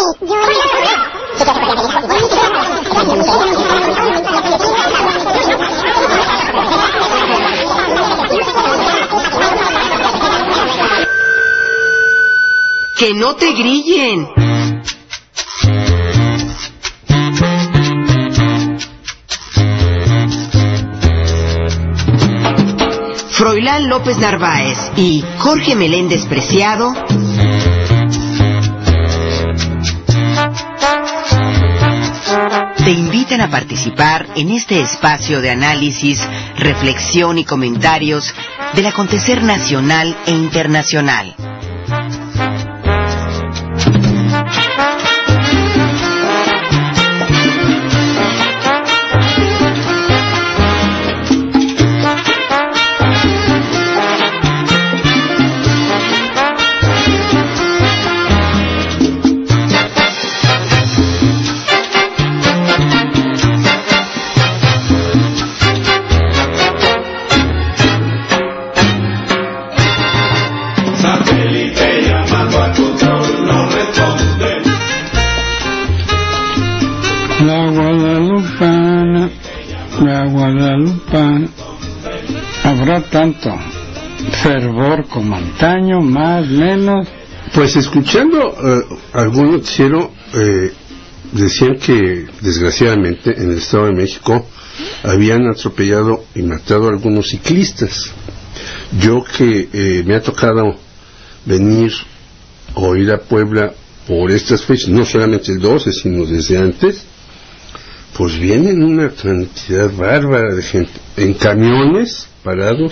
¡Que no te grillen! Froilán López Narváez y Jorge Meléndez Preciado te invitan a participar en este espacio de análisis, reflexión y comentarios del acontecer nacional e internacional. ¿Habrá tanto fervor como antaño, más, menos? Pues escuchando algún noticiero, decían que desgraciadamente en el Estado de México habían atropellado y matado a algunos ciclistas. Yo que me ha tocado venir o ir a Puebla por estas fechas, no solamente el 12, sino desde antes, pues vienen una cantidad bárbara de gente, en camiones parados,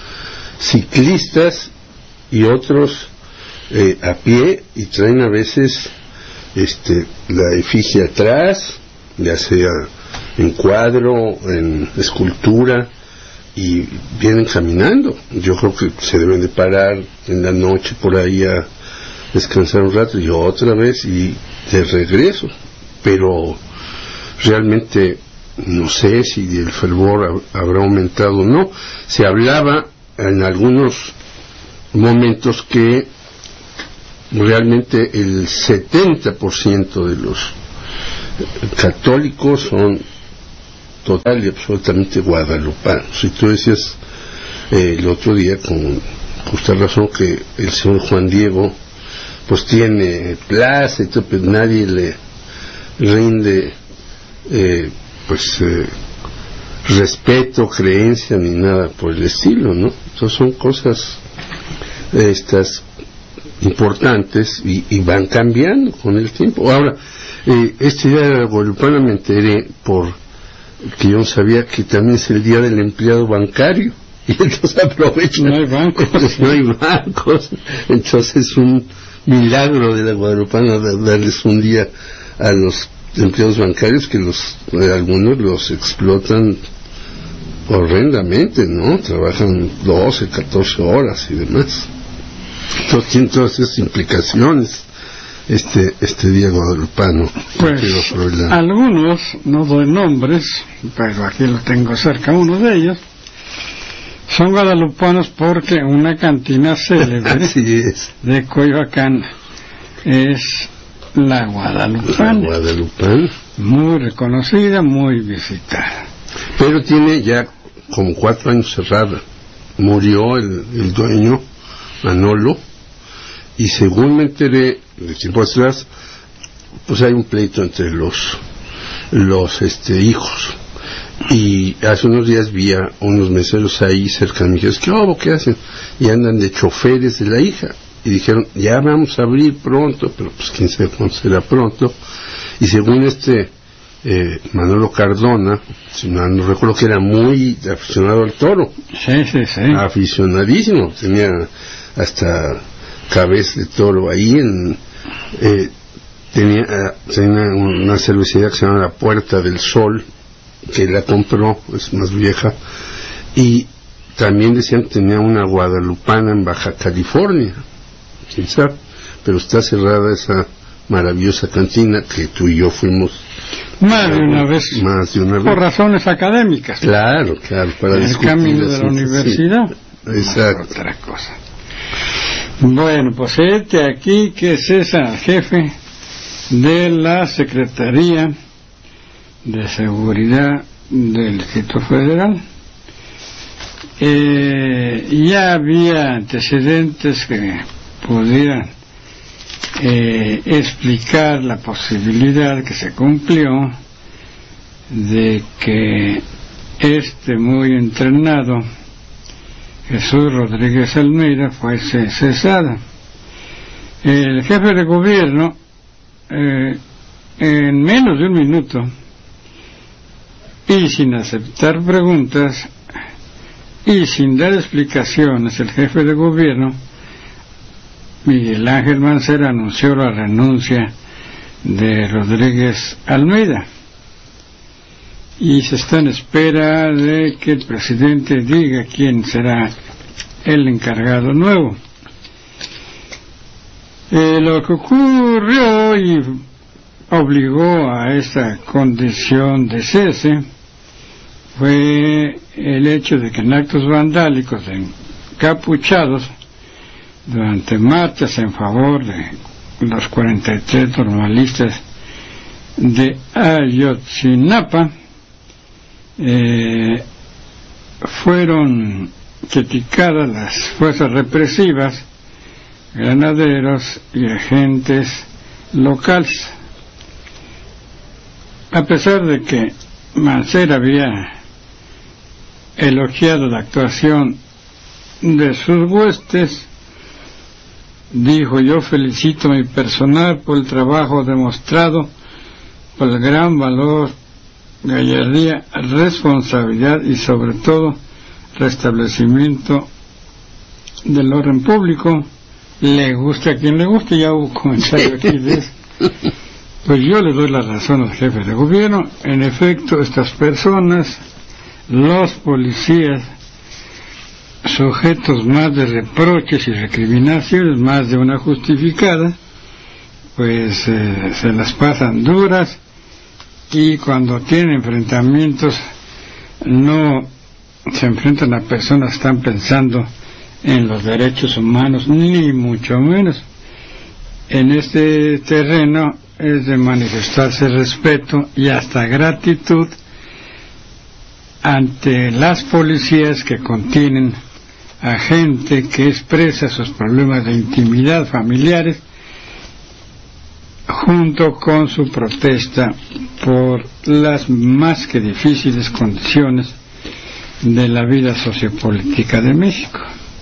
ciclistas y otros a pie, y traen a veces la efigie atrás, ya sea en cuadro, en escultura, y vienen caminando. Yo creo que se deben de parar en la noche por ahí a descansar un rato y otra vez y de regreso, pero realmente no sé si el fervor habrá aumentado o no. Se hablaba en algunos momentos que realmente el 70% de los católicos son total y absolutamente guadalupanos. Y tú decías el otro día con justa razón que el señor Juan Diego pues tiene plaza y todo, pero nadie le rinde respeto, creencia ni nada por el estilo, ¿no? Entonces son cosas estas importantes y van cambiando con el tiempo. Ahora, este día de la Guadalupana me enteré que yo no sabía que también es el día del empleado bancario, y entonces aprovechan. No hay bancos. No hay bancos. Entonces es un milagro de la Guadalupana darles un día a los empleados bancarios, que algunos los explotan horrendamente, ¿no? Trabajan 12, 14 horas y demás. Entonces tiene todas esas implicaciones este día guadalupano. Pues algunos, no doy nombres, pero aquí lo tengo cerca, uno de ellos, son guadalupanos porque una cantina célebre de Coyoacán es la Guadalupana. La Guadalupana. Muy reconocida, muy visitada. Pero tiene ya como 4 años cerrada. Murió el dueño, Manolo, y según me enteré de tiempo atrás, pues hay un pleito entre los hijos. Y hace unos días vi a unos meseros ahí cerca de mí, ¿qué hacen? Y andan de choferes de la hija. Y dijeron, ya vamos a abrir pronto, pero pues quién sabe cuándo será pronto. Y según Manolo Cardona, si no recuerdo, que era muy aficionado al toro. Sí. Aficionadísimo, tenía hasta cabeza de toro ahí tenía una cervecería que se llama La Puerta del Sol, que la compró, es más vieja, y también decían que tenía una guadalupana en Baja California, quién sabe, pero está cerrada esa maravillosa cantina que tú y yo fuimos más de una vez por razones académicas. Claro, para el camino de la universidad. Sí, exacto. No otra cosa. Bueno, pues aquí que César, jefe de la Secretaría de Seguridad del Distrito Federal. Ya había antecedentes que pudieran explicar la posibilidad que se cumplió de que muy entrenado Jesús Rodríguez Almeida fuese cesado. El jefe de gobierno, en menos de un minuto y sin aceptar preguntas y sin dar explicaciones, el jefe de gobierno, Miguel Ángel Mancera, anunció la renuncia de Rodríguez Almeida y se está en espera de que el presidente diga quién será el encargado nuevo. Lo que ocurrió y obligó a esta condición de cese fue el hecho de que en actos vandálicos de encapuchados durante marchas en favor de los 43 normalistas de Ayotzinapa fueron criticadas las fuerzas represivas, granaderos y agentes locales. A pesar de que Mancera había elogiado la actuación de sus huestes, dijo: yo felicito a mi personal por el trabajo demostrado, por el gran valor, gallardía, responsabilidad y sobre todo restablecimiento del orden público. Le gusta a quien le guste, ya hubo comentario aquí de eso. Pues yo le doy la razón al jefe de gobierno. En efecto, estas personas, los policías, sujetos más de reproches y recriminaciones, más de una justificada, pues se las pasan duras, y cuando tienen enfrentamientos no se enfrentan a personas que están pensando en los derechos humanos, ni mucho menos. En este terreno es de manifestarse respeto y hasta gratitud ante las policías que contienen a gente que expresa sus problemas de intimidad familiares junto con su protesta por las más que difíciles condiciones de la vida sociopolítica de México.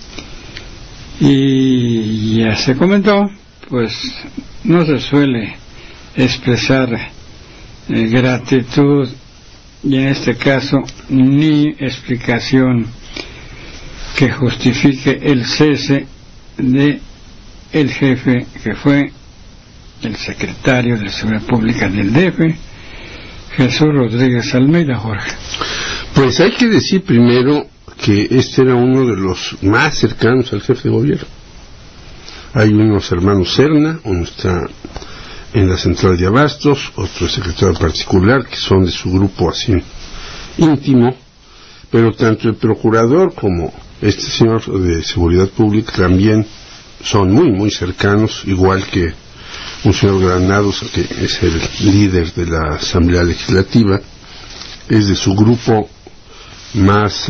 Y ya se comentó, pues no se suele expresar gratitud, y en este caso ni explicación que justifique el cese de el jefe que fue el secretario de Seguridad Pública del DF, Jesús Rodríguez Almeida. Jorge. Pues hay que decir primero que este era uno de los más cercanos al jefe de gobierno. Hay unos hermanos Serna, uno está en la central de Abastos, otro secretario particular, que son de su grupo así íntimo, pero tanto el procurador como este señor de Seguridad Pública también son muy muy cercanos, igual que un señor Granados, que es el líder de la Asamblea Legislativa, es de su grupo más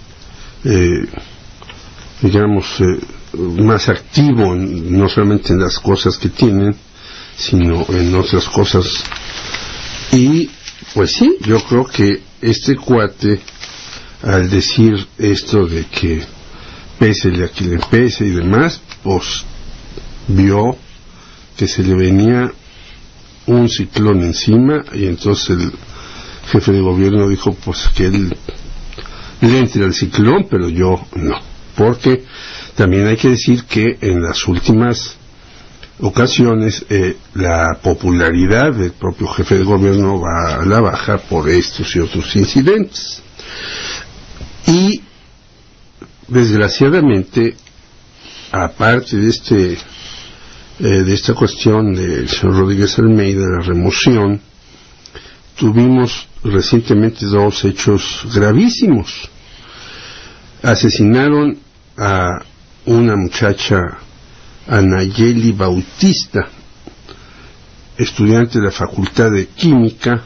más activo, no solamente en las cosas que tienen, sino en otras cosas. Y pues sí, yo creo que este cuate, al decir esto de que pésele a quien le pese y demás, pues vio que se le venía un ciclón encima, y entonces el jefe de gobierno dijo pues que él le entre al ciclón, pero yo no, porque también hay que decir que en las últimas ocasiones la popularidad del propio jefe de gobierno va a la baja por estos y otros incidentes, y desgraciadamente, aparte de esta cuestión del señor Rodríguez Almeida, la remoción, tuvimos recientemente dos hechos gravísimos. Asesinaron a una muchacha, a Nayeli Bautista, estudiante de la Facultad de Química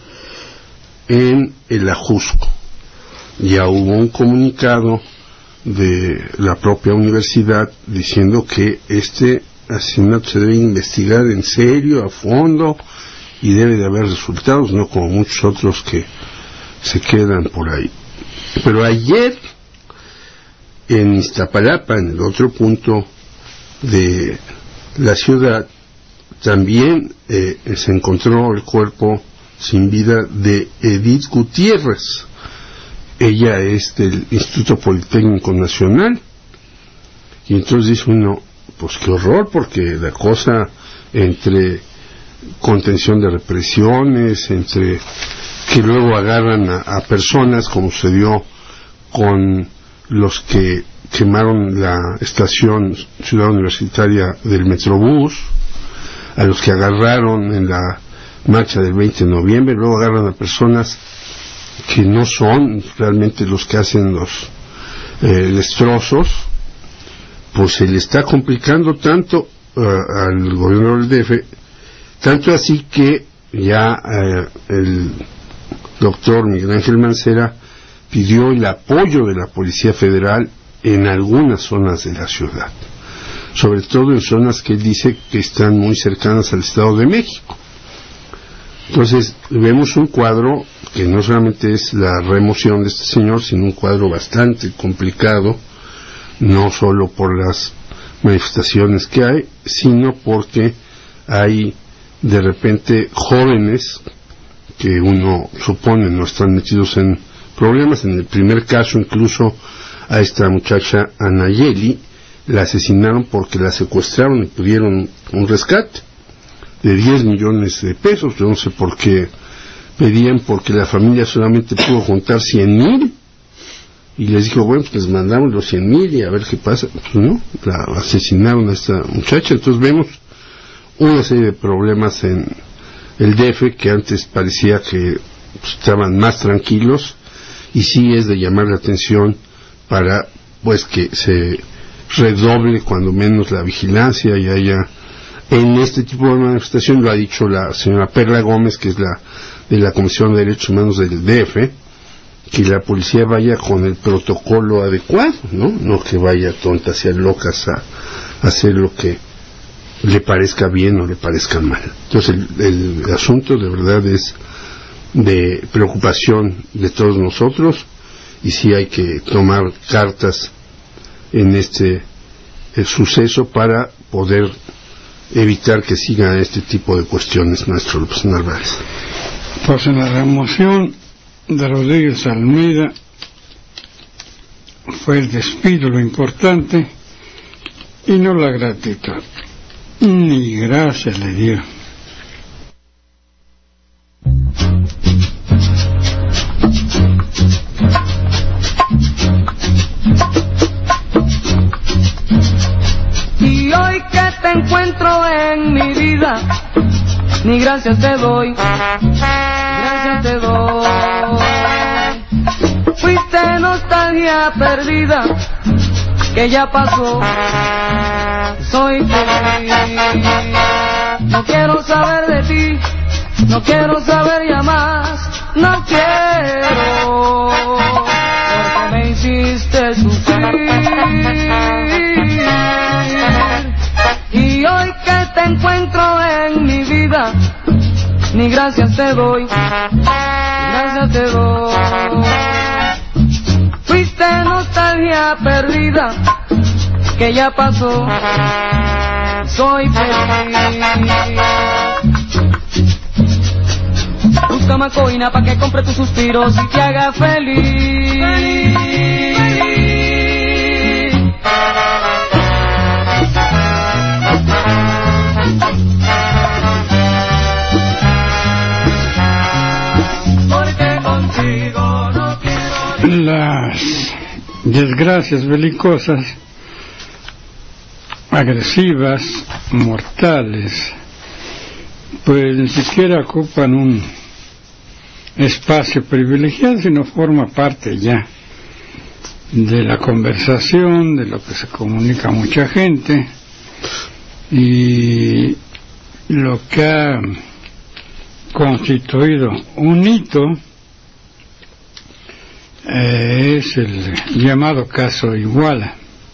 en el Ajusco. Ya hubo un comunicado de la propia universidad diciendo que este asesinato se debe investigar en serio, a fondo, y debe de haber resultados, no como muchos otros que se quedan por ahí. Pero ayer en Iztapalapa, en el otro punto de la ciudad, también se encontró el cuerpo sin vida de Edith Gutiérrez. Ella es del Instituto Politécnico Nacional, y entonces dice uno, pues qué horror, porque la cosa entre contención de represiones, entre que luego agarran a personas, como sucedió con los que quemaron la estación Ciudad Universitaria del Metrobús, a los que agarraron en la marcha del 20 de noviembre, luego agarran a personas que no son realmente los que hacen los destrozos, pues se le está complicando tanto al gobierno del DF, tanto así que ya el doctor Miguel Ángel Mancera pidió el apoyo de la Policía Federal en algunas zonas de la ciudad, sobre todo en zonas que él dice que están muy cercanas al Estado de México. Entonces vemos un cuadro que no solamente es la remoción de este señor, sino un cuadro bastante complicado, no solo por las manifestaciones que hay, sino porque hay de repente jóvenes que uno supone no están metidos en problemas. En el primer caso incluso a esta muchacha Anayeli la asesinaron porque la secuestraron y pidieron un rescate de 10 millones de pesos. Yo no sé por qué pedían, porque la familia solamente pudo juntar 100,000, y les dijo, bueno, pues les mandamos los 100,000 y a ver qué pasa. Pues no, la asesinaron a esta muchacha. Entonces vemos una serie de problemas en el DF que antes parecía que pues, estaban más tranquilos, y sí es de llamar la atención para pues que se redoble cuando menos la vigilancia y haya en este tipo de manifestación. Lo ha dicho la señora Perla Gómez, que es la de la Comisión de Derechos Humanos del DF, que la policía vaya con el protocolo adecuado, no que vaya tontas y locas a hacer lo que le parezca bien o le parezca mal. Entonces el asunto de verdad es de preocupación de todos nosotros, y sí hay que tomar cartas en este suceso para poder evitar que sigan este tipo de cuestiones, maestro López Narváez. Pues en la remoción de Rodríguez Almeida fue el despido lo importante y no la gratitud, ni gracias le dio. Y hoy que te encuentro en mi vida, ni gracias te doy, gracias te doy. Fuiste nostalgia perdida, que ya pasó, soy feliz. No quiero saber de ti, no quiero saber ya más, no quiero, porque me hiciste sufrir. Y hoy que te encuentro en mi vida, ni gracias te doy, gracias te doy. Fuiste nostalgia perdida, que ya pasó, soy feliz. Busca macoina pa' que compre tus suspiros y te haga feliz. Las desgracias belicosas, agresivas, mortales, pues ni siquiera ocupan un espacio privilegiado, sino forma parte ya de la conversación, de lo que se comunica a mucha gente, y lo que ha constituido un hito es el llamado caso Iguala,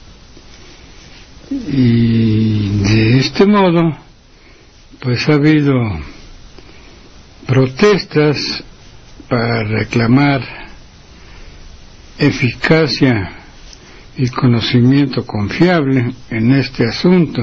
y de este modo pues ha habido protestas para reclamar eficacia y conocimiento confiable en este asunto,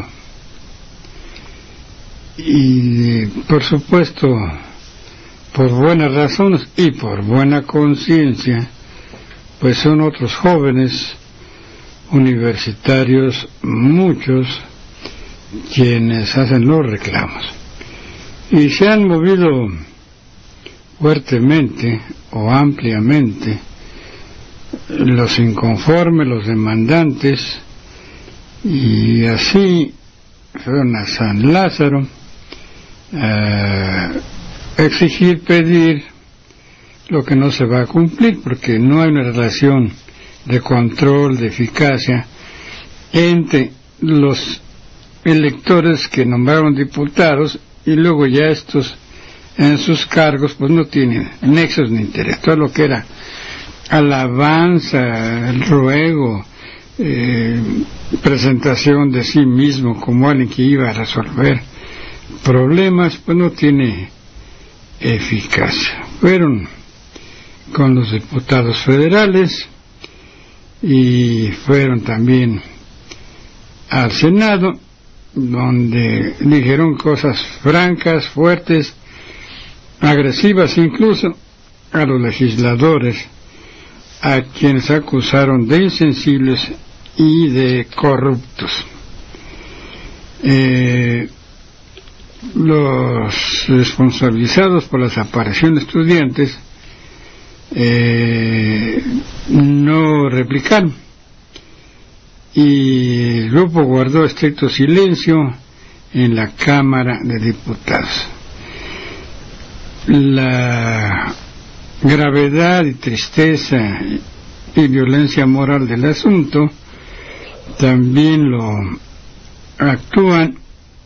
y por supuesto por buenas razones y por buena conciencia, pues son otros jóvenes universitarios, muchos, quienes hacen los reclamos, y se han movido fuertemente o ampliamente los inconformes, los demandantes, y así fueron a San Lázaro a exigir, pedir lo que no se va a cumplir, porque no hay una relación de control, de eficacia entre los electores que nombraron diputados y luego ya estos en sus cargos pues no tienen nexos ni interés. Todo lo que era alabanza, el ruego, presentación de sí mismo como alguien que iba a resolver problemas, pues no tiene eficacia. Fueron con los diputados federales y fueron también al Senado, donde dijeron cosas francas, fuertes, agresivas incluso a los legisladores, a quienes acusaron de insensibles y de corruptos. Los responsabilizados por la desaparición de estudiantes no replicaron, y el grupo guardó estricto silencio en la Cámara de Diputados. La gravedad y tristeza y violencia moral del asunto también lo actúan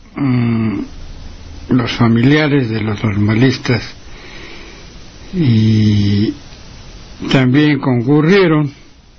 los familiares de los normalistas, y también concurrieron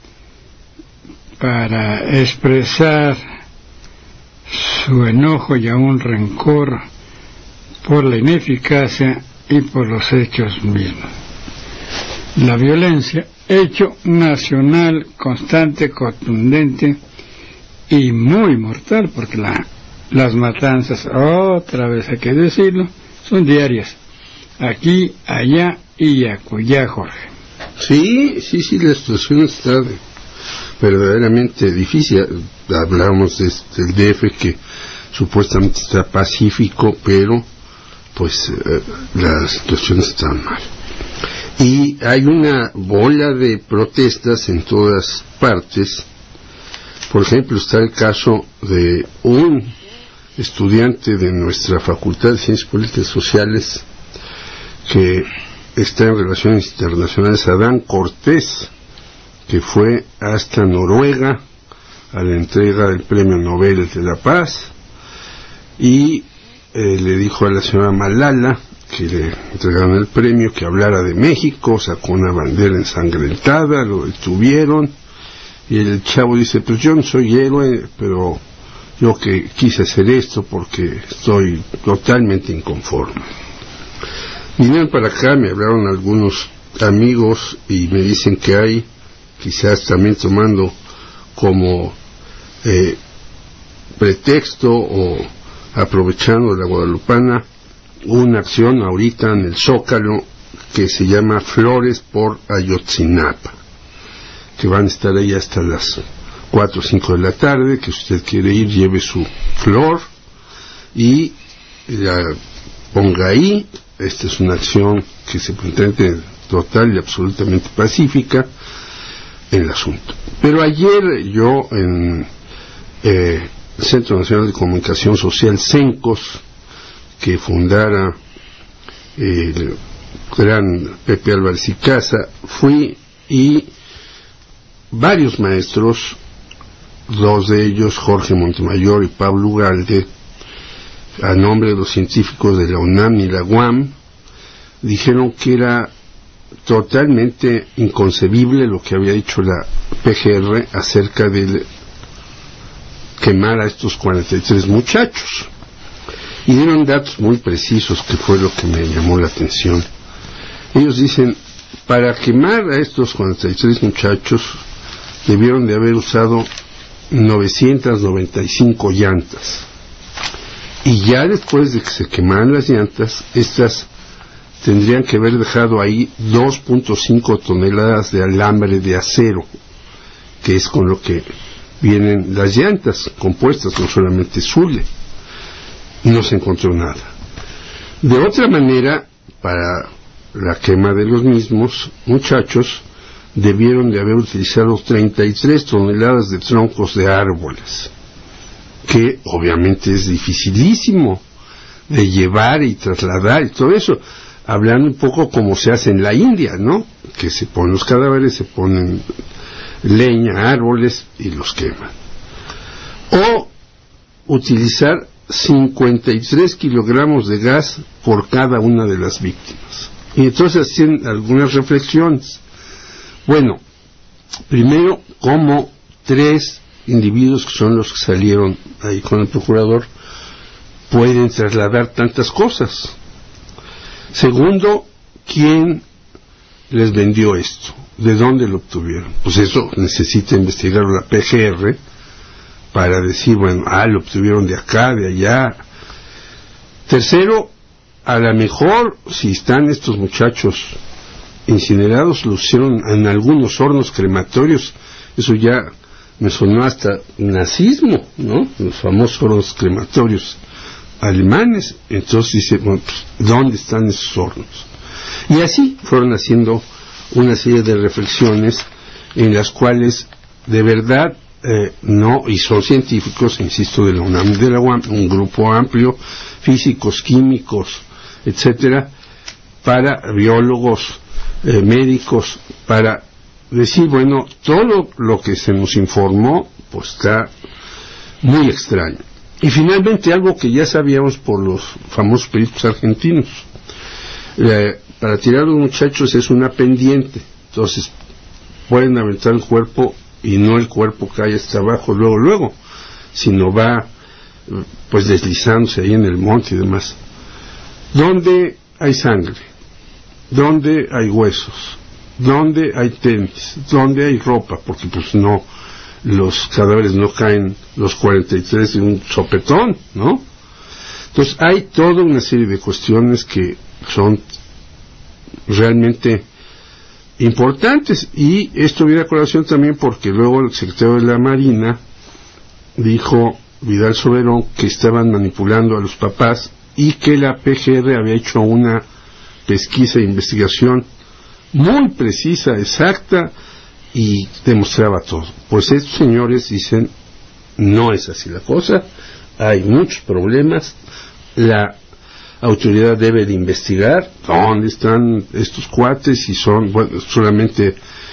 para expresar su enojo y aún rencor por la ineficacia y por los hechos mismos. La violencia, hecho nacional, constante, contundente y muy mortal, porque las matanzas, otra vez hay que decirlo, son diarias, aquí, allá y acullá, Jorge. Sí, la situación está verdaderamente difícil. Hablamos del DF, que supuestamente está pacífico, pero pues la situación está mal. Y hay una bola de protestas en todas partes. Por ejemplo, está el caso de un estudiante de nuestra Facultad de Ciencias Políticas y Sociales que está en Relaciones Internacionales, Adán Cortés, que fue hasta Noruega a la entrega del Premio Nobel de la Paz, y le dijo a la señora Malala, que le entregaron el premio, que hablara de México, sacó una bandera ensangrentada, lo detuvieron, y el chavo dice, pues yo no soy héroe, pero yo que quise hacer esto porque estoy totalmente inconforme. Vinieron para acá, me hablaron algunos amigos y me dicen que hay, quizás también tomando como pretexto o aprovechando la guadalupana, una acción ahorita en el Zócalo que se llama Flores por Ayotzinapa, que van a estar ahí hasta las 4 o 5 de la tarde, que si usted quiere ir, lleve su flor y la ponga ahí. Esta es una acción que se pretende total y absolutamente pacífica en el asunto. Pero ayer yo en el Centro Nacional de Comunicación Social, CENCOS, que fundara el gran Pepe Álvarez y Casa, fui, y varios maestros, dos de ellos, Jorge Montemayor y Pablo Ugalde, a nombre de los científicos de la UNAM y la UAM, dijeron que era totalmente inconcebible lo que había dicho la PGR acerca de quemar a estos 43 muchachos, y dieron datos muy precisos, que fue lo que me llamó la atención. Ellos dicen, para quemar a estos 43 muchachos debieron de haber usado 995 llantas, y ya después de que se quemaran las llantas, estas tendrían que haber dejado ahí 2.5 toneladas de alambre de acero, que es con lo que vienen las llantas compuestas, no solamente zule, y no se encontró nada. De otra manera, para la quema de los mismos muchachos, debieron de haber utilizado 33 toneladas de troncos de árboles, que obviamente es dificilísimo de llevar y trasladar y todo eso, hablando un poco como se hace en la India, ¿no? Que se ponen los cadáveres, se ponen leña, árboles y los queman. O utilizar 53 kilogramos de gas por cada una de las víctimas. Y entonces hacían algunas reflexiones. Bueno, primero, ¿cómo 3 individuos, que son los que salieron ahí con el procurador, pueden trasladar tantas cosas? Segundo, ¿quién les vendió esto? ¿De dónde lo obtuvieron? Pues eso necesita investigar la PGR para decir, bueno, lo obtuvieron de acá, de allá. Tercero, a lo mejor, si están estos muchachos incinerados, lo hicieron en algunos hornos crematorios. Eso ya me sonó hasta nazismo, ¿no? Los famosos hornos crematorios alemanes. Entonces dice, bueno, pues, ¿dónde están esos hornos? Y así fueron haciendo una serie de reflexiones en las cuales de verdad no, y son científicos, insisto, de la UNAM, de la UAM, un grupo amplio, físicos, químicos, etcétera, para biólogos, médicos, para decir, bueno, todo lo que se nos informó pues está muy extraño. Y finalmente algo que ya sabíamos por los famosos peritos argentinos, para tirar a los muchachos es una pendiente, entonces pueden aventar el cuerpo y no el cuerpo cae hasta abajo luego, sino va pues deslizándose ahí en el monte y demás. ¿Dónde hay sangre? ¿Dónde hay huesos? ¿Dónde hay tenis? ¿Dónde hay ropa? Porque pues no, los cadáveres no caen los 43 de un sopetón, ¿no? Entonces hay toda una serie de cuestiones que son realmente importantes, y esto viene a colación también porque luego el secretario de la Marina dijo, Vidal Soberón, que estaban manipulando a los papás y que la PGR había hecho una pesquisa e investigación muy precisa, exacta, y demostraba todo. Pues estos señores dicen, no es así la cosa, hay muchos problemas, la autoridad debe de investigar dónde están estos cuates, si son, bueno, solamente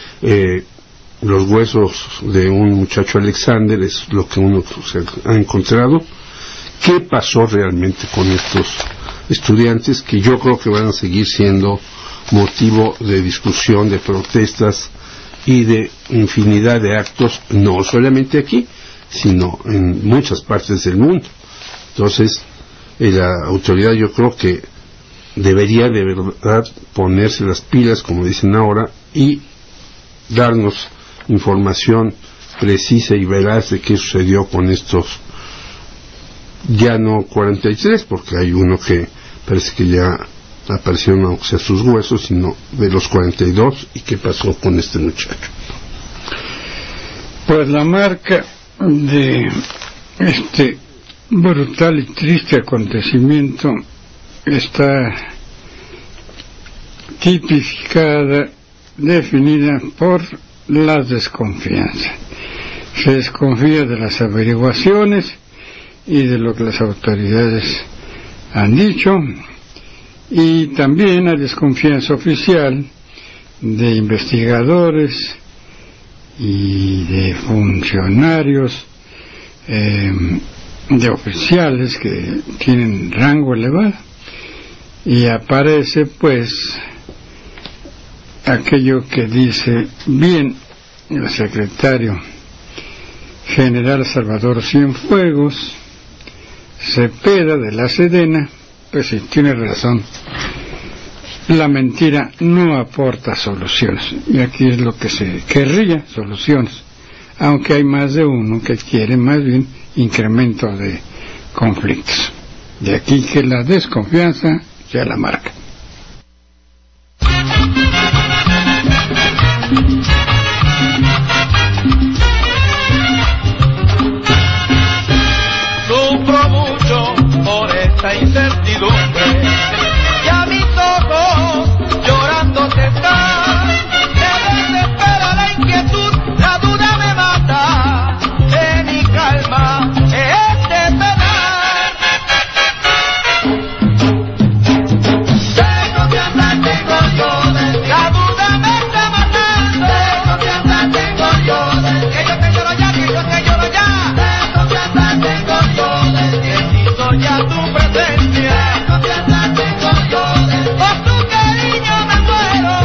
los huesos de un muchacho Alexander es lo que uno ha encontrado. ¿Qué pasó realmente con estos estudiantes, que yo creo que van a seguir siendo motivo de discusión, de protestas y de infinidad de actos, no solamente aquí, sino en muchas partes del mundo? Entonces, la autoridad yo creo que debería de verdad ponerse las pilas, como dicen ahora, y darnos información precisa y veraz de qué sucedió con estos, ya no 43, porque hay uno que parece que ya aparecieron, aunque sea sus huesos, sino de los 42, y qué pasó con este muchacho. Pues la marca de este brutal y triste acontecimiento está tipificada, definida por la desconfianza. Se desconfía de las averiguaciones y de lo que las autoridades han dicho, y también hay desconfianza oficial de investigadores y de funcionarios, de oficiales que tienen rango elevado. y aparece pues aquello que dice bien el secretario general Salvador Cienfuegos Cepeda de la Sedena. Pues sí, tiene razón, la mentira no aporta soluciones, y aquí es lo que se querría, soluciones, aunque hay más de uno que quiere más bien incremento de conflictos. De aquí que la desconfianza ya la marca. Sufro mucho por esta incertidumbre y a mis ojos llorando se están. Me desespera la inquietud, la duda me mata, de mi calma este penal. De confianza tengo yo, la duda me está matando. De confianza tengo yo, que yo te lloro ya, que yo te lloro ya. De confianza tengo yo, necesito ya tu presencia. De confianza tengo yo, por tu cariño me muero.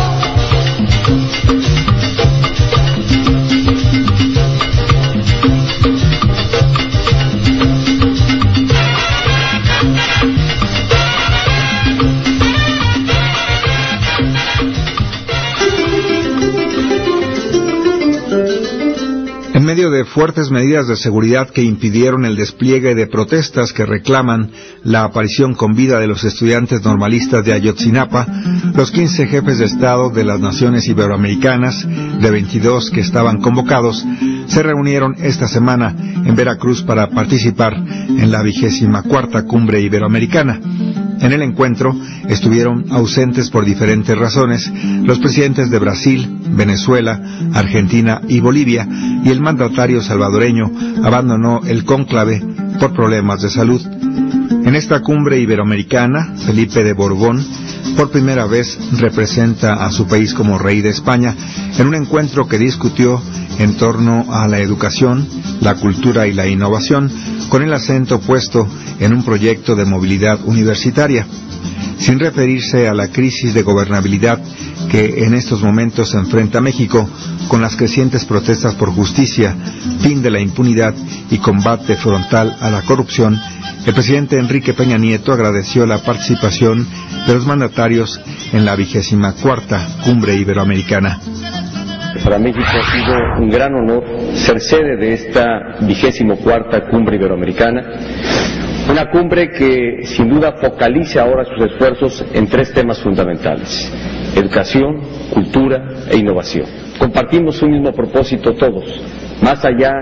En medio de fuertes medidas de seguridad que impidieron el despliegue de protestas que reclaman la aparición con vida de los estudiantes normalistas de Ayotzinapa, los 15 jefes de Estado de las naciones iberoamericanas, de 22 que estaban convocados, se reunieron esta semana en Veracruz para participar en la 24ª Cumbre Iberoamericana. En el encuentro estuvieron ausentes por diferentes razones los presidentes de Brasil, Venezuela, Argentina y Bolivia, y el mandatario salvadoreño abandonó el cónclave por problemas de salud. En esta cumbre iberoamericana, Felipe de Borbón por primera vez representa a su país como rey de España en un encuentro que discutió en torno a la educación, la cultura y la innovación, con el acento puesto en un proyecto de movilidad universitaria. Sin referirse a la crisis de gobernabilidad que en estos momentos enfrenta México, con las crecientes protestas por justicia, fin de la impunidad y combate frontal a la corrupción, el presidente Enrique Peña Nieto agradeció la participación de los mandatarios en la 24ª Cumbre Iberoamericana. Para México ha sido un gran honor ser sede de esta 24ª Cumbre Iberoamericana, una cumbre que sin duda focaliza ahora sus esfuerzos en 3 temas fundamentales: educación, cultura e innovación. Compartimos un mismo propósito todos, más allá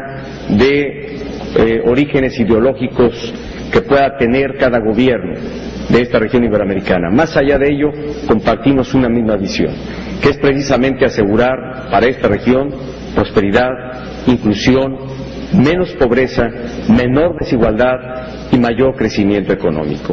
de orígenes ideológicos que pueda tener cada gobierno de esta región iberoamericana. Más allá de ello, compartimos una misma visión, que es precisamente asegurar para esta región prosperidad, inclusión, menos pobreza, menor desigualdad y mayor crecimiento económico.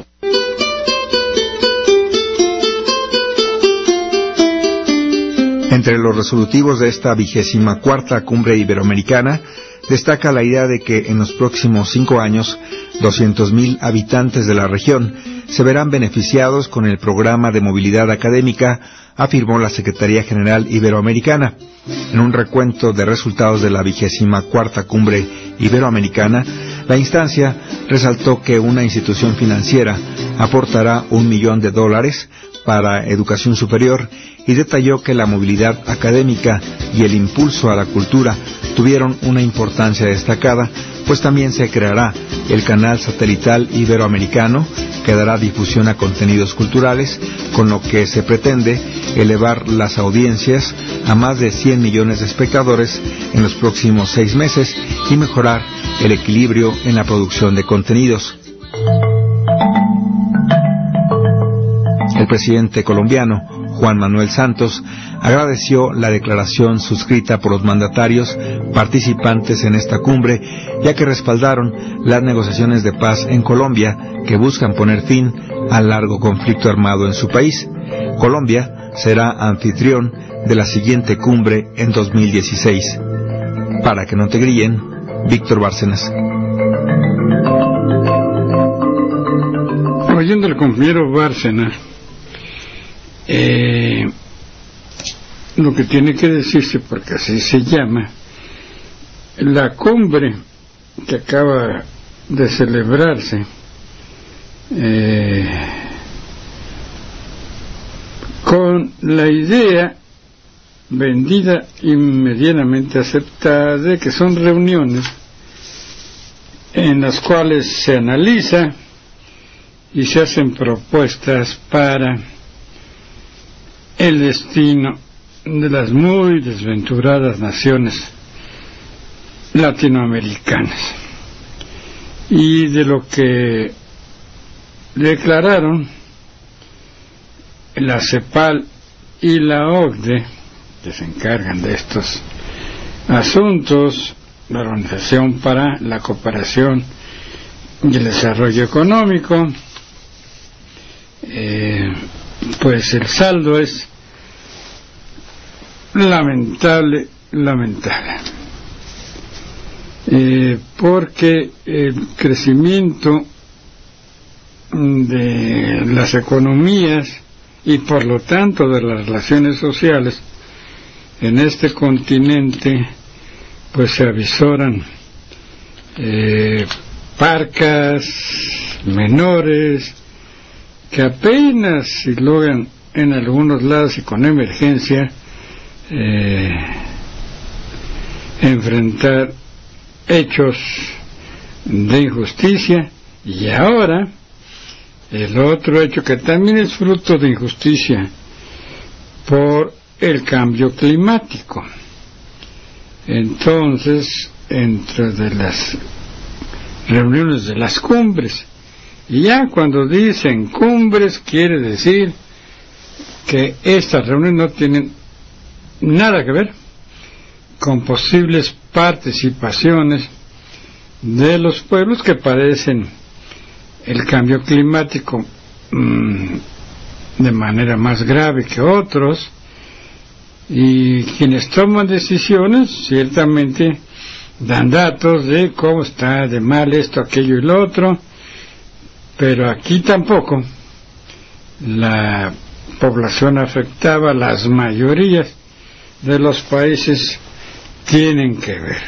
Entre los resolutivos de esta 24ª Cumbre Iberoamericana destaca la idea de que en los próximos 5 años 200,000 habitantes de la región se verán beneficiados con el programa de movilidad académica, afirmó la Secretaría General Iberoamericana. En un recuento de resultados de la 24ª Cumbre Iberoamericana, la instancia resaltó que una institución financiera aportará $1 millón para educación superior y detalló que la movilidad académica y el impulso a la cultura tuvieron una importancia destacada, pues también se creará el canal satelital iberoamericano que dará difusión a contenidos culturales, con lo que se pretende elevar las audiencias a más de 100 millones de espectadores en los próximos 6 meses y mejorar el equilibrio en la producción de contenidos. El presidente colombiano, Juan Manuel Santos, agradeció la declaración suscrita por los mandatarios participantes en esta cumbre, ya que respaldaron las negociaciones de paz en Colombia que buscan poner fin al largo conflicto armado en su país. Colombia será anfitrión de la siguiente cumbre en 2016. Para que no te grillen, Víctor Bárcenas. Oyendo al compañero Bárcenas, lo que tiene que decirse, porque así se llama, la cumbre que acaba de celebrarse con la idea vendida y medianamente aceptada de que son reuniones en las cuales se analiza y se hacen propuestas para el destino de las muy desventuradas naciones latinoamericanas, y de lo que declararon la CEPAL y la OCDE, que se encargan de estos asuntos, la Organización para la Cooperación y el Desarrollo Económico, pues el saldo es lamentable, porque el crecimiento de las economías y por lo tanto de las relaciones sociales en este continente pues se avisoran parcas menores que apenas si logran en algunos lados y con emergencia enfrentar hechos de injusticia. Y ahora el otro hecho que también es fruto de injusticia por el cambio climático. Entonces, entre de las reuniones de las cumbres, y ya cuando dicen cumbres quiere decir que estas reuniones no tienen nada que ver con posibles participaciones de los pueblos que padecen el cambio climático de manera más grave que otros, y quienes toman decisiones ciertamente dan datos de cómo está de mal esto, aquello y lo otro, pero aquí tampoco la población afectada, las mayorías de los países tienen que ver.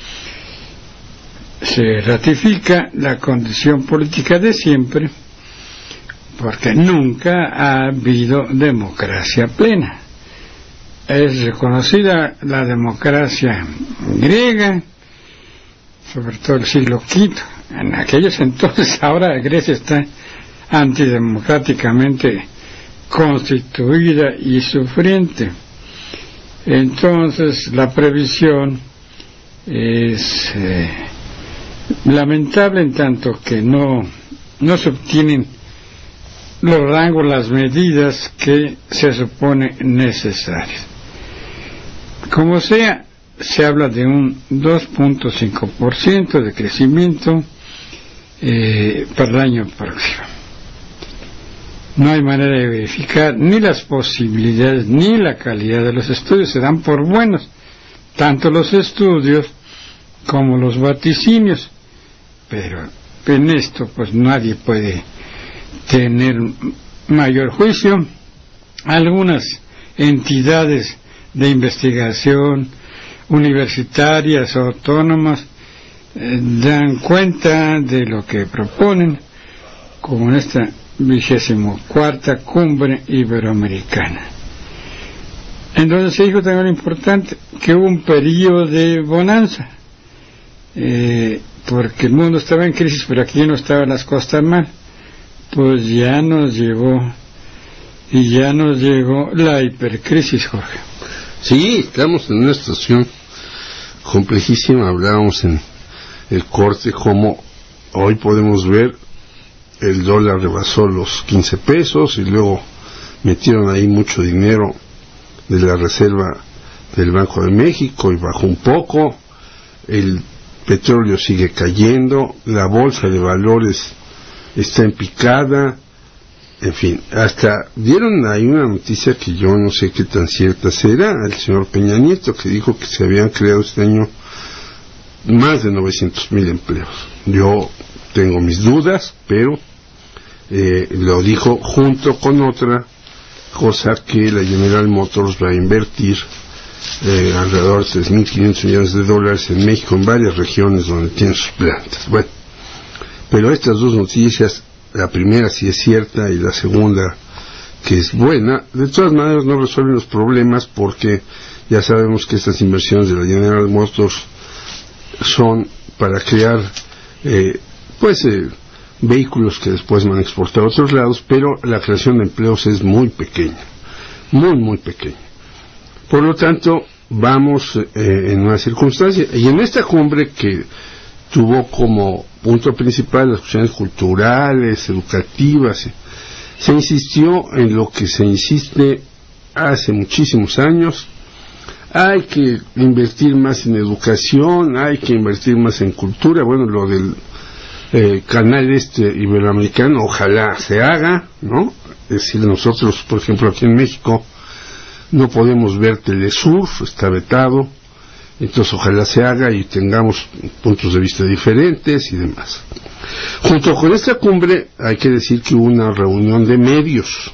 Se ratifica la condición política de siempre, porque nunca ha habido democracia plena. Es reconocida la democracia griega, sobre todo el siglo V. En aquellos entonces, ahora Grecia está antidemocráticamente constituida y sufriente. Entonces la previsión es lamentable en tanto que no se obtienen los rangos, las medidas que se supone necesarias. Como sea, se habla de un 2.5% de crecimiento para el año próximo. No hay manera de verificar ni las posibilidades ni la calidad de los estudios. Se dan por buenos tanto los estudios como los vaticinios, pero en esto pues nadie puede tener mayor juicio. Algunas entidades de investigación universitarias o autónomas dan cuenta de lo que proponen, como en esta 24ª Cumbre Iberoamericana. Entonces se dijo también lo importante, que hubo un periodo de bonanza, porque el mundo estaba en crisis, pero aquí no estaban las cosas mal. Pues ya nos llegó la hipercrisis, Jorge. Sí, estamos en una situación complejísima. Hablábamos en el corte cómo hoy podemos ver el dólar rebasó los 15 pesos y luego metieron ahí mucho dinero de la reserva del Banco de México y bajó un poco. El petróleo sigue cayendo, la bolsa de valores está en picada, en fin, hasta dieron ahí una noticia que yo no sé qué tan cierta será, el señor Peña Nieto, que dijo que se habían creado este año más de 900,000 empleos. Yo tengo mis dudas, pero lo dijo junto con otra cosa que la General Motors va a invertir alrededor de $3.500 millones en México, en varias regiones donde tiene sus plantas. Bueno, pero estas dos noticias, la primera sí es cierta y la segunda que es buena, de todas maneras no resuelven los problemas, porque ya sabemos que estas inversiones de la General Motors son para crear vehículos que después van a exportar a otros lados, pero la creación de empleos es muy pequeña, muy pequeña. Por lo tanto, vamos en una circunstancia, y en esta cumbre que tuvo como punto principal las cuestiones culturales, educativas, se insistió en lo que se insiste hace muchísimos años: hay que invertir más en educación, hay que invertir más en cultura. Bueno, lo del canal iberoamericano, ojalá se haga, ¿no? Es decir, nosotros, por ejemplo, aquí en México no podemos ver Telesur, está vetado, entonces ojalá se haga y tengamos puntos de vista diferentes y demás. Junto con esta cumbre hay que decir que hubo una reunión de medios,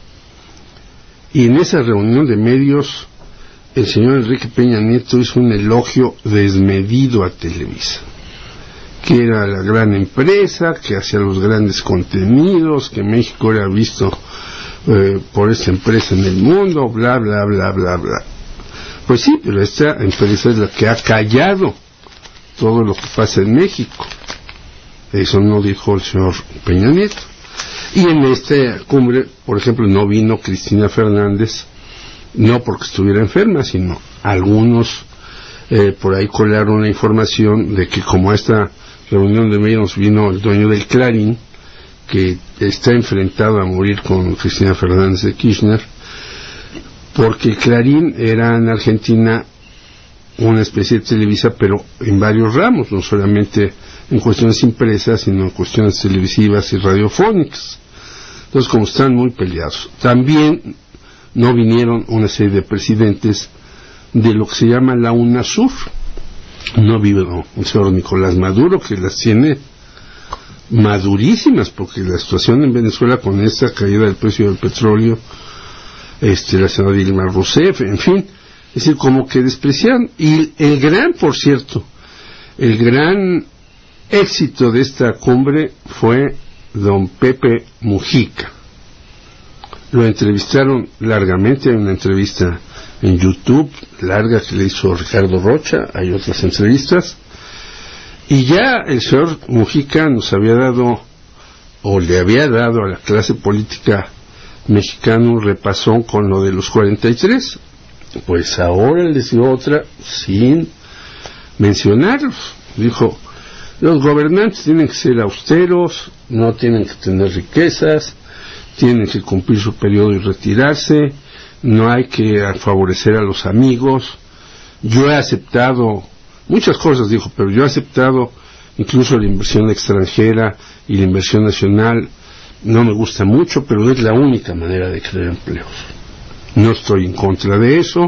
y en esa reunión de medios el señor Enrique Peña Nieto hizo un elogio desmedido a Televisa, que era la gran empresa, que hacía los grandes contenidos, que México era visto por esta empresa en el mundo, bla bla bla bla bla. Pues sí, pero esta empresa es la que ha callado todo lo que pasa en México. Eso no dijo el señor Peña Nieto. Y en esta cumbre, por ejemplo, no vino Cristina Fernández, no porque estuviera enferma, sino algunos por ahí colaron la información de que, como a esta reunión de medios vino el dueño del Clarín, que está enfrentado a morir con Cristina Fernández de Kirchner, porque Clarín era en Argentina una especie de Televisa, pero en varios ramos, no solamente en cuestiones impresas, sino en cuestiones televisivas y radiofónicas. Entonces, como están muy peleados, también no vinieron una serie de presidentes de lo que se llama la UNASUR. No vino el señor Nicolás Maduro, que las tiene madurísimas, porque la situación en Venezuela con esta caída del precio del petróleo, la señora Dilma Rousseff, en fin, es decir, como que despreciaron. Y el gran éxito de esta cumbre fue don Pepe Mujica. Lo entrevistaron largamente, hay una entrevista en YouTube larga que le hizo Ricardo Rocha, hay otras entrevistas, y ya el señor Mujica nos había dado, o le había dado a la clase política mexicana un repasón con lo de los 43, pues ahora les dio otra sin mencionarlos. Dijo: los gobernantes tienen que ser austeros, no tienen que tener riquezas, tienen que cumplir su periodo y retirarse, no hay que favorecer a los amigos. Yo he aceptado muchas cosas, dijo, pero yo he aceptado incluso la inversión extranjera y la inversión nacional. No me gusta mucho, pero es la única manera de crear empleos. No estoy en contra de eso.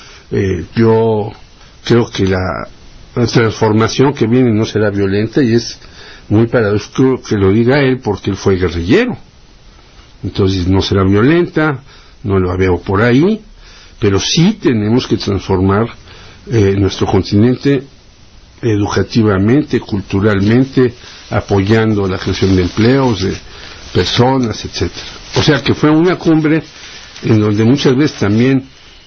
Yo creo que la transformación que viene no será violenta, y es muy paradójico que lo diga él, porque él fue guerrillero. Entonces no será violenta, no lo veo por ahí, pero sí tenemos que transformar nuestro continente educativamente, culturalmente, apoyando la creación de empleos, de personas, etcétera. O sea que fue una cumbre en donde muchas veces también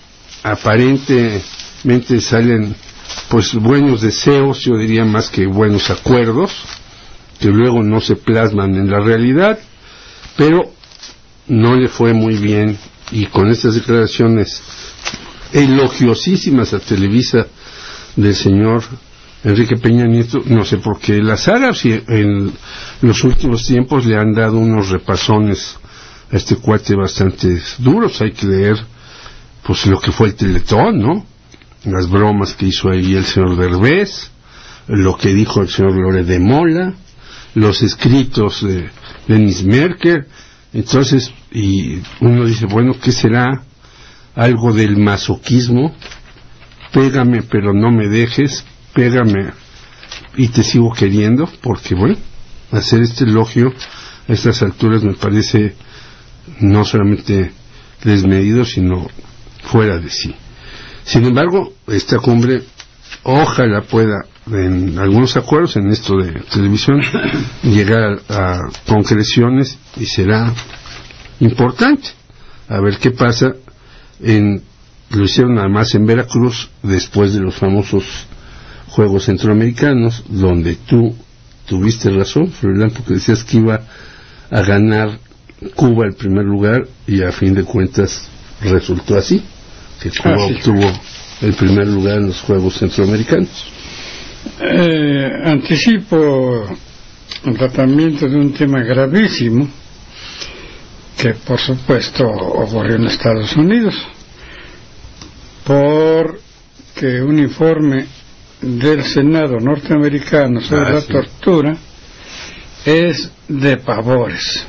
aparentemente salen pues buenos deseos, yo diría más que buenos acuerdos, que luego no se plasman en la realidad, pero no le fue muy bien. Y con estas declaraciones elogiosísimas a Televisa del señor Enrique Peña Nieto, no sé por qué las haga, si en los últimos tiempos le han dado unos repasones a este cuate bastante duros. Hay que leer pues lo que fue el Teletón, ¿no? Las bromas que hizo ahí el señor Derbez, lo que dijo el señor Loret de Mola, los escritos de Denis Merker. Entonces, y uno dice, bueno, ¿qué será? Algo del masoquismo. Pégame pero no me dejes, pégame y te sigo queriendo, porque bueno, hacer este elogio a estas alturas me parece no solamente desmedido, sino fuera de sí. Sin embargo, esta cumbre ojalá pueda, en algunos acuerdos en esto de televisión, llegar a concreciones, y será importante a ver qué pasa. Lo hicieron además en Veracruz, después de los famosos Juegos Centroamericanos, donde tú tuviste razón, Froilán, porque decías que iba a ganar Cuba el primer lugar, y a fin de cuentas resultó así, que Cuba obtuvo el primer lugar en los Juegos Centroamericanos. Anticipo el tratamiento de un tema gravísimo que por supuesto ocurrió en Estados Unidos, porque un informe del Senado norteamericano sobre la tortura es de pavores,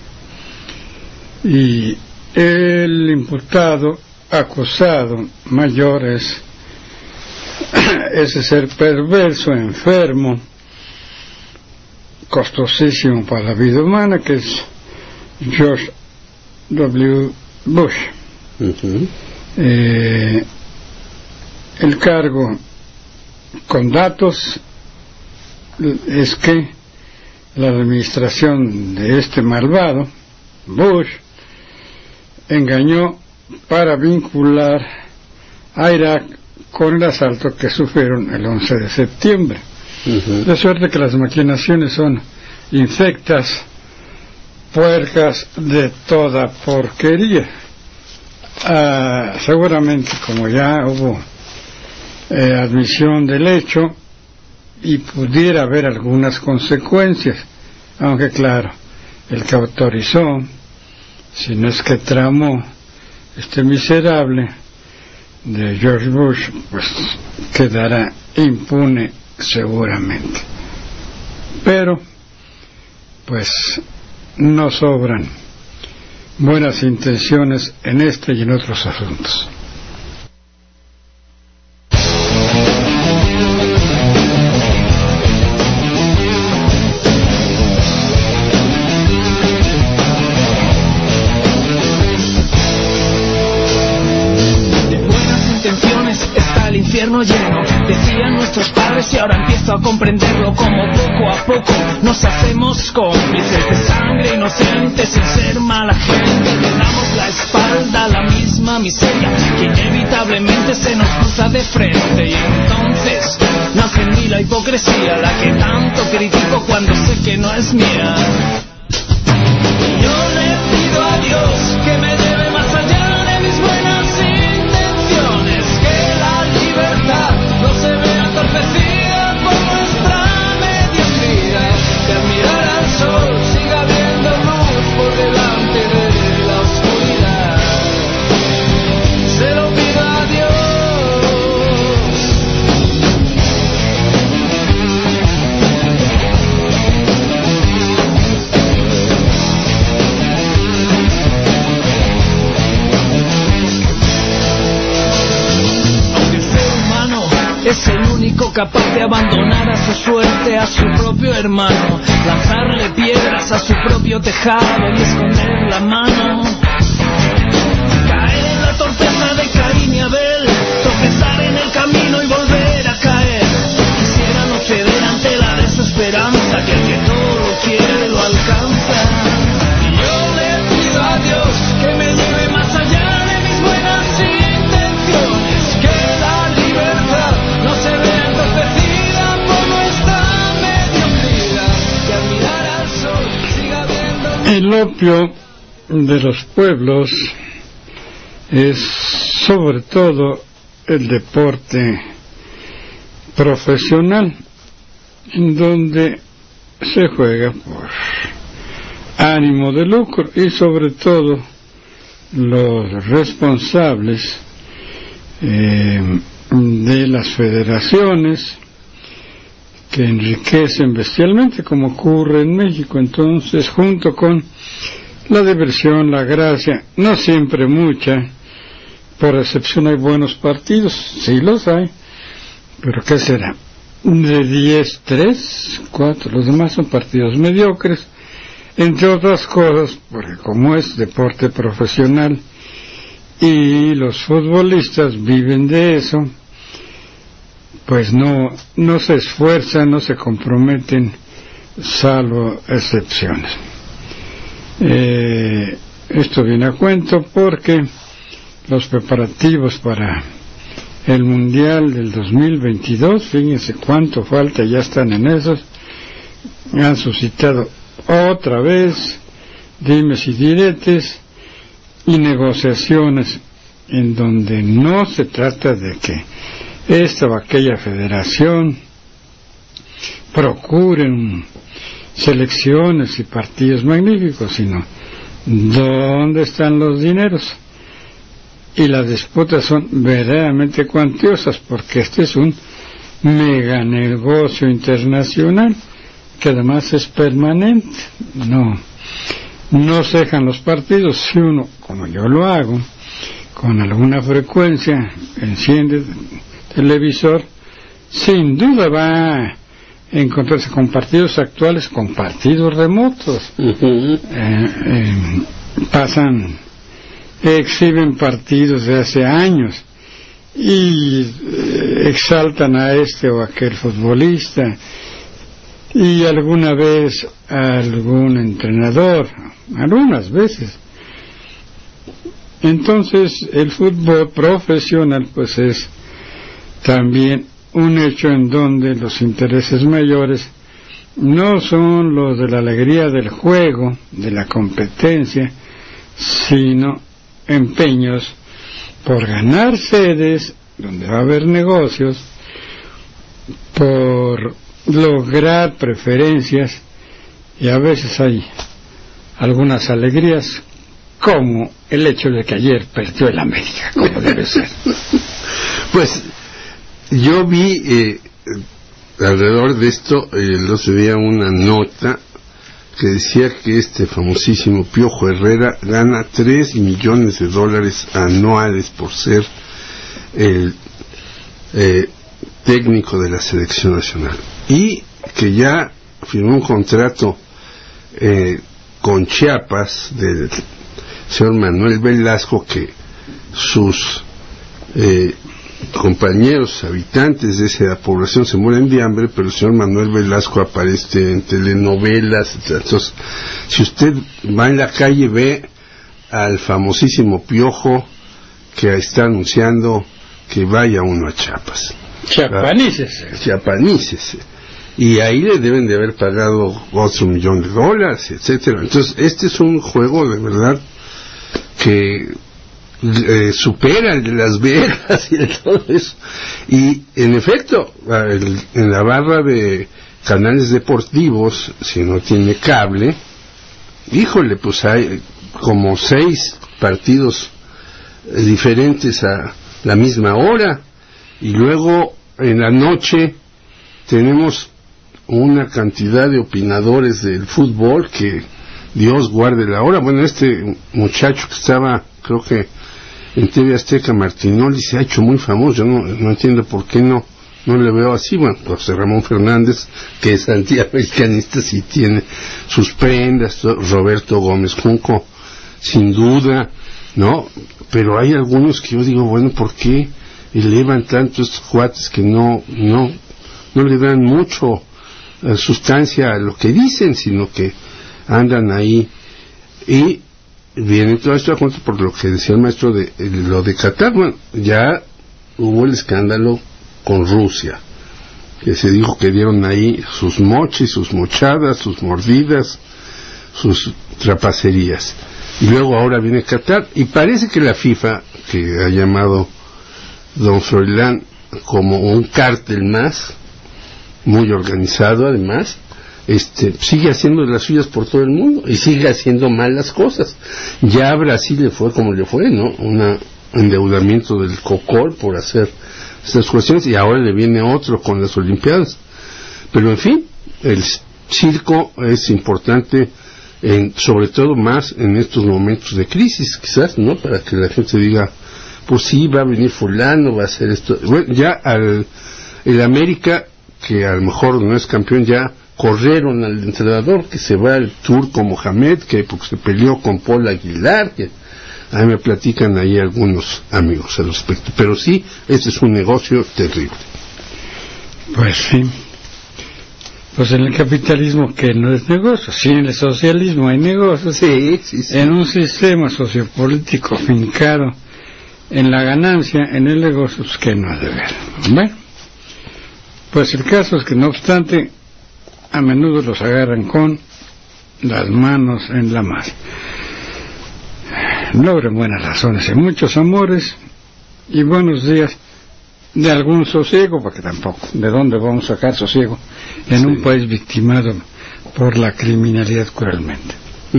y el imputado acusado mayor es ese ser perverso, enfermo, costosísimo para la vida humana, que es George W. Bush. El cargo con datos es que la administración de este malvado Bush engañó para vincular a Irak con el asalto que sufrieron el 11 de septiembre. De suerte que las maquinaciones son infectas, puercas, de toda porquería. Seguramente, como ya hubo admisión del hecho, y pudiera haber algunas consecuencias, aunque claro, el que autorizó, si no es que tramó este miserable de George Bush, pues quedará impune seguramente. Pero pues no sobran buenas intenciones en este y en otros asuntos. Lleno, decían nuestros padres, y ahora empiezo a comprenderlo, como poco a poco nos hacemos cómplices de sangre inocente sin ser mala gente. Le damos la espalda a la misma miseria que inevitablemente se nos cruza de frente, y entonces nace en mí la hipocresía, la que tanto critico cuando sé que no es mía. Yo le pido a Dios que me lleve más allá de mis buenas intenciones, que la libertad no se vea entorpecida por nuestra mediocridad, que al mirar al sol siga habiendo luz por delante de la oscuridad. Se lo pido a Dios. Es el único capaz de abandonar a su suerte, a su propio hermano, lanzarle piedras a su propio tejado y esconder la mano. Caer en la torpeza de Caín y Abel, tropezar en el camino y volver a caer. Quisiera no ceder ante la desesperanza, que el que todo lo quiere lo alcanza. Y yo le pido a Dios que me lleve más allá de mis buenas intenciones, que la libertad no se vea entorpecida por nuestra mediocridad, que al mirar al sol siga viendo. El opio de los pueblos es sobre todo el deporte profesional, en donde se juega por ánimo de lucro, y sobre todo los responsables de las federaciones, que enriquecen bestialmente, como ocurre en México. Entonces, junto con la diversión, la gracia, no siempre mucha, por excepción hay buenos partidos, sí los hay, pero ¿qué será? De 10, 3, 4, los demás son partidos mediocres, entre otras cosas, porque como es deporte profesional y los futbolistas viven de eso, pues no se esfuerzan, no se comprometen, salvo excepciones. Esto viene a cuento porque los preparativos para el Mundial del 2022, fíjense cuánto falta, ya están en esos, han suscitado otra vez dimes y diretes y negociaciones en donde no se trata de que esta o aquella federación procuren selecciones y partidos magníficos, sino dónde están los dineros. Y las disputas son verdaderamente cuantiosas, porque este es un mega negocio internacional que además es permanente. No se dejan los partidos. Si uno, como yo lo hago, con alguna frecuencia enciende el televisor, sin duda va a encontrarse con partidos actuales, con partidos remotos. Exhiben partidos de hace años y exaltan a este o aquel futbolista y alguna vez a algún entrenador, algunas veces. Entonces el fútbol profesional pues es también un hecho en donde los intereses mayores no son los de la alegría del juego, de la competencia, sino empeños por ganar sedes donde va a haber negocios, por lograr preferencias, y a veces hay algunas alegrías como el hecho de que ayer perdió el América, como debe ser. Pues yo vi alrededor de esto el otro día una nota que decía que este famosísimo Piojo Herrera gana $3 millones anuales por ser el técnico de la selección nacional, y que ya firmó un contrato con Chiapas del señor Manuel Velasco, que sus compañeros habitantes de esa población se mueren de hambre, pero el señor Manuel Velasco aparece en telenovelas. Entonces, si usted va en la calle, ve al famosísimo Piojo que está anunciando que vaya uno a Chiapas. Chiapanícese. Y ahí le deben de haber pagado otro $1 millón, etcétera. Entonces, este es un juego de verdad que supera el de Las Vegas y de todo eso. Y en efecto, en la barra de canales deportivos, si no tiene cable, híjole, pues hay como 6 partidos diferentes a la misma hora, y luego en la noche tenemos una cantidad de opinadores del fútbol que Dios guarde la hora. Bueno, este muchacho que estaba, creo que en TV Azteca, Martinoli, se ha hecho muy famoso. Yo no entiendo por qué no le veo así. Bueno, José Ramón Fernández, que es antiamericanista, sí tiene sus prendas. Roberto Gómez Junco, sin duda, ¿no? Pero hay algunos que yo digo, bueno, ¿por qué elevan tanto estos cuates que no le dan mucho sustancia a lo que dicen, sino que andan ahí? Y viene todo esto a cuenta por lo que decía el maestro de lo de Qatar. Bueno, ya hubo el escándalo con Rusia, que se dijo que dieron ahí sus mochis, sus mochadas, sus mordidas, sus trapacerías. Y luego ahora viene Qatar, y parece que la FIFA, que ha llamado don Froilán como un cártel más, muy organizado además, sigue haciendo las suyas por todo el mundo y sigue haciendo mal las cosas. Ya a Brasil le fue como le fue, ¿no? Un endeudamiento del COCOL por hacer estas cuestiones, y ahora le viene otro con las Olimpiadas. Pero en fin, el circo es importante, sobre todo más en estos momentos de crisis, quizás, ¿no? Para que la gente diga, pues sí, va a venir fulano, va a hacer esto. Bueno, ya el América, que a lo mejor no es campeón, ya corrieron al entrenador, que se va al Turco Mohamed, que porque se peleó con Paul Aguilar, que A mí me platican ahí algunos amigos al respecto. Pero sí, este es un negocio terrible. Pues sí. Pues en el capitalismo, que no es negocio. Sí, en el socialismo hay negocios. Sí. En un sistema sociopolítico fincado en la ganancia, en el negocio, pues que no es deber. Bueno, pues el caso es que, no obstante, a menudo los agarran con las manos en la masa. Logren buenas razones y muchos amores y buenos días de algún sosiego, porque tampoco, ¿de dónde vamos a sacar sosiego en un país victimado por la criminalidad cruelmente?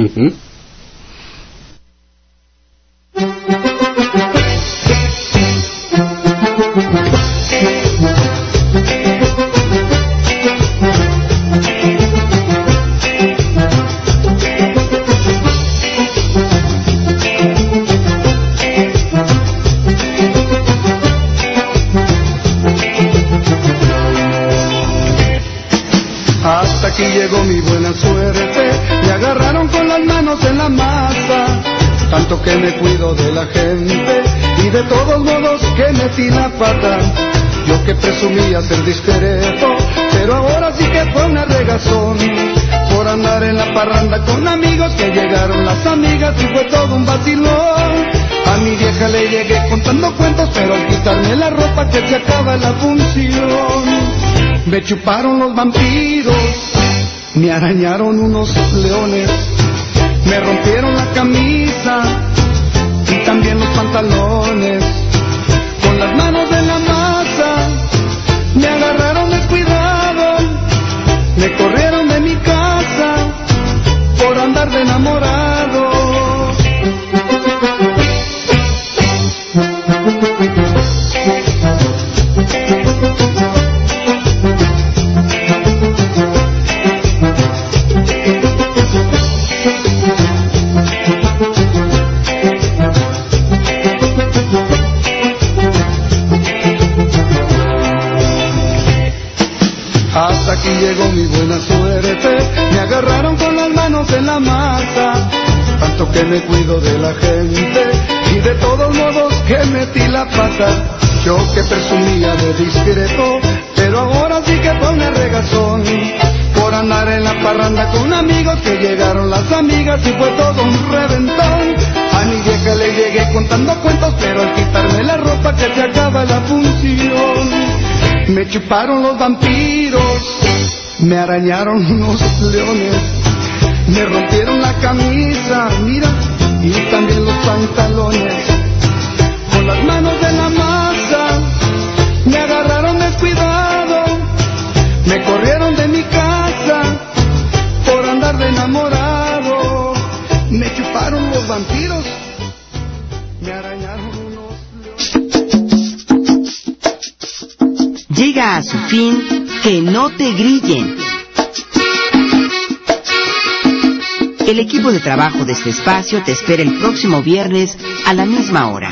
Aquí llegó mi buena suerte, me agarraron con las manos en la masa, tanto que me cuido de la gente y de todos modos que metí la pata. Yo que presumía ser discreto, pero ahora sí que fue una regazón, por andar en la parranda con amigos que llegaron las amigas y fue todo un vacilón. A mi vieja le llegué contando cuentos, pero al quitarme la ropa que se acaba la función. Me chuparon los vampiros, me arañaron unos leones, me rompieron la camisa y también los pantalones. Con las manos en la masa, me agarraron descuidado, me corrieron de mi casa por andar de enamorado. Hasta aquí llegó mi buena suerte, me agarraron con las manos en la masa, tanto que me cuido de la gente y de todos modos que metí la pata. Yo que presumía de discreto, pero ahora sí que fue una regazón, por andar en la parranda con amigos que llegaron las amigas y fue todo un reventón. A mi vieja le llegué contando cuentos, pero al quitarme la ropa que se acaba la función. Me chuparon los vampiros, me arañaron unos leones, me rompieron la camisa, mira, y también los pantalones. Con las manos en la masa, me agarraron descuidado, me corrieron de mi casa por andar de enamorado. Me chuparon los vampiros, me arañaron unos leones. Llega a su fin Que no te grillen. El equipo de trabajo de este espacio te espera el próximo viernes a la misma hora.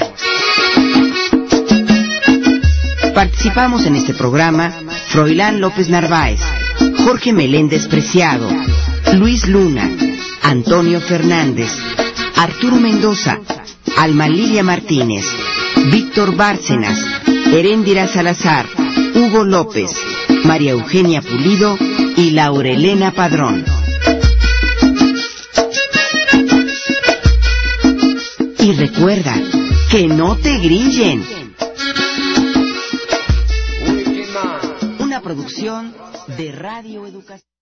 Participamos en este programa Froilán López Narváez, Jorge Meléndez Preciado, Luis Luna, Antonio Fernández, Arturo Mendoza, Alma Lilia Martínez, Víctor Bárcenas, Heréndira Salazar, Hugo López, María Eugenia Pulido y Laurelena Padrón. Y recuerda, que no te grillen. Una producción de Radio Educación.